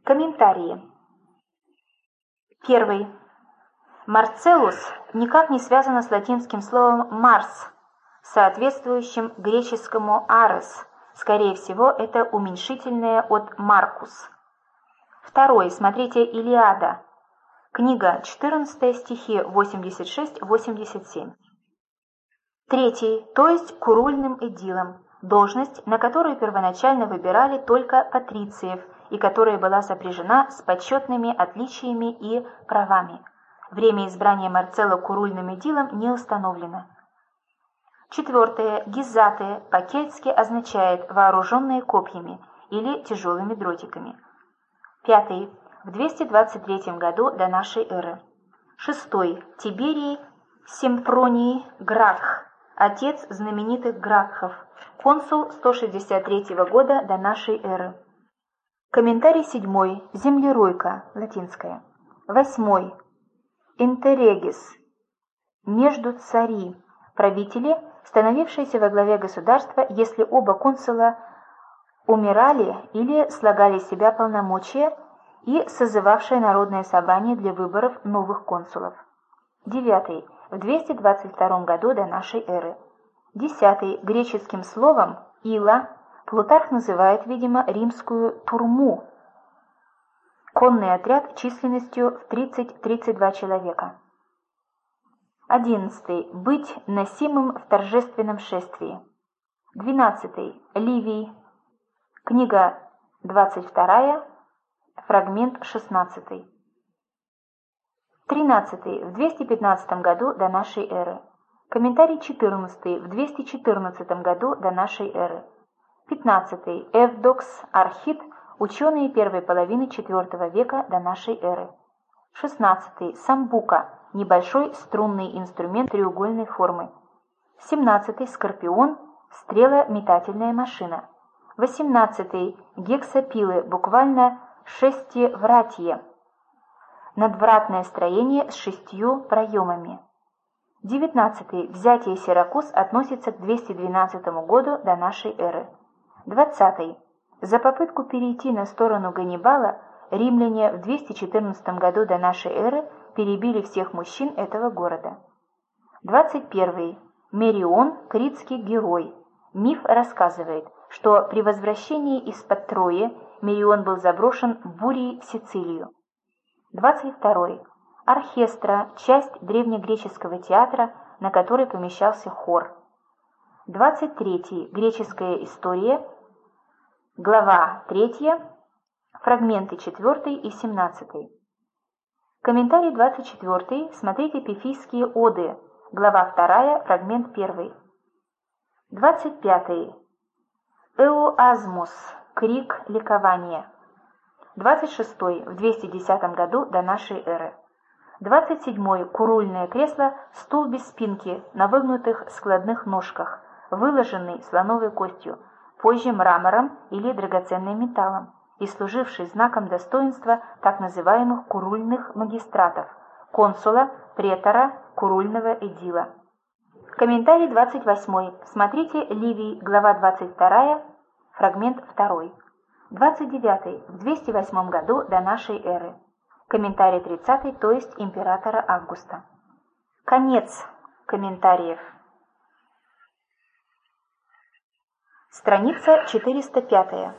Комментарии. Первый. Марцеллус никак не связано с латинским словом «марс», соответствующим греческому «арес». Скорее всего, это уменьшительное от «маркус». Второй. Смотрите «Илиада». Книга 14, стихи 86-87. Третий. То есть курульным эдилом, должность, на которую первоначально выбирали только патрициев и которая была сопряжена с почетными отличиями и правами. Время избрания Марцелла курульным эдилом не установлено. Четвертое. Гизаты по-кельтски означает «вооруженные копьями» или «тяжелыми дротиками». Пятый. В 223 году до нашей эры. Шестой. Тиберий Семпроний Гракх, отец знаменитых Гракхов, консул 163 года до нашей эры. Комментарий седьмой. Землеройка, латинская. Восьмой. Интеррегис, между цари, правители, становившиеся во главе государства, если оба консула умирали или слагали с себя полномочия, и созывавшее народное собрание для выборов новых консулов. Девятый. В 222 году до нашей эры. Десятый. Греческим словом «ила» Плутарх называет, видимо, римскую «турму», конный отряд численностью в 30-32 человека. 11. Быть носимым в торжественном шествии. 12. Ливий. Книга 22, фрагмент 16. 13. В 215 году до нашей эры. Комментарий 14. В 214 году до нашей эры. 15. Эвдокс Архит, ученые первой половины IV века до нашей эры. 16. Самбука, небольшой струнный инструмент треугольной формы. 17. Скорпион, стрелометательная машина. 18. Гексапилы, буквально шестивратье, надвратное строение с 6 проемами. 19. Взятие Сиракуз относится к 212 году до нашей эры. 20. За попытку перейти на сторону Ганнибала римляне в 214 году до нашей эры перебили всех мужчин этого города. 21. Мерион, критский герой. Миф рассказывает, что при возвращении из-под Трои Мерион был заброшен бурей в Сицилию. 22. Орхестра, часть древнегреческого театра, на которой помещался хор. 23. Греческая история, глава 3, фрагменты 4 и 17. Комментарий 24. Смотрите Пифийские оды, глава 2, фрагмент 1. 25. Эуазмус, крик ликования. 26. В 210 году до нашей эры. 27. Курульное кресло, стул без спинки, на выгнутых складных ножках, выложенный слоновой костью, позже мрамором или драгоценным металлом, и служивший знаком достоинства так называемых курульных магистратов, консула, претора, курульного эдила. Комментарий 28. Смотрите Ливий, глава 22, фрагмент 2. 29. В 208 году до нашей эры. Комментарий 30, то есть императора Августа. Конец комментариев. Страница 405.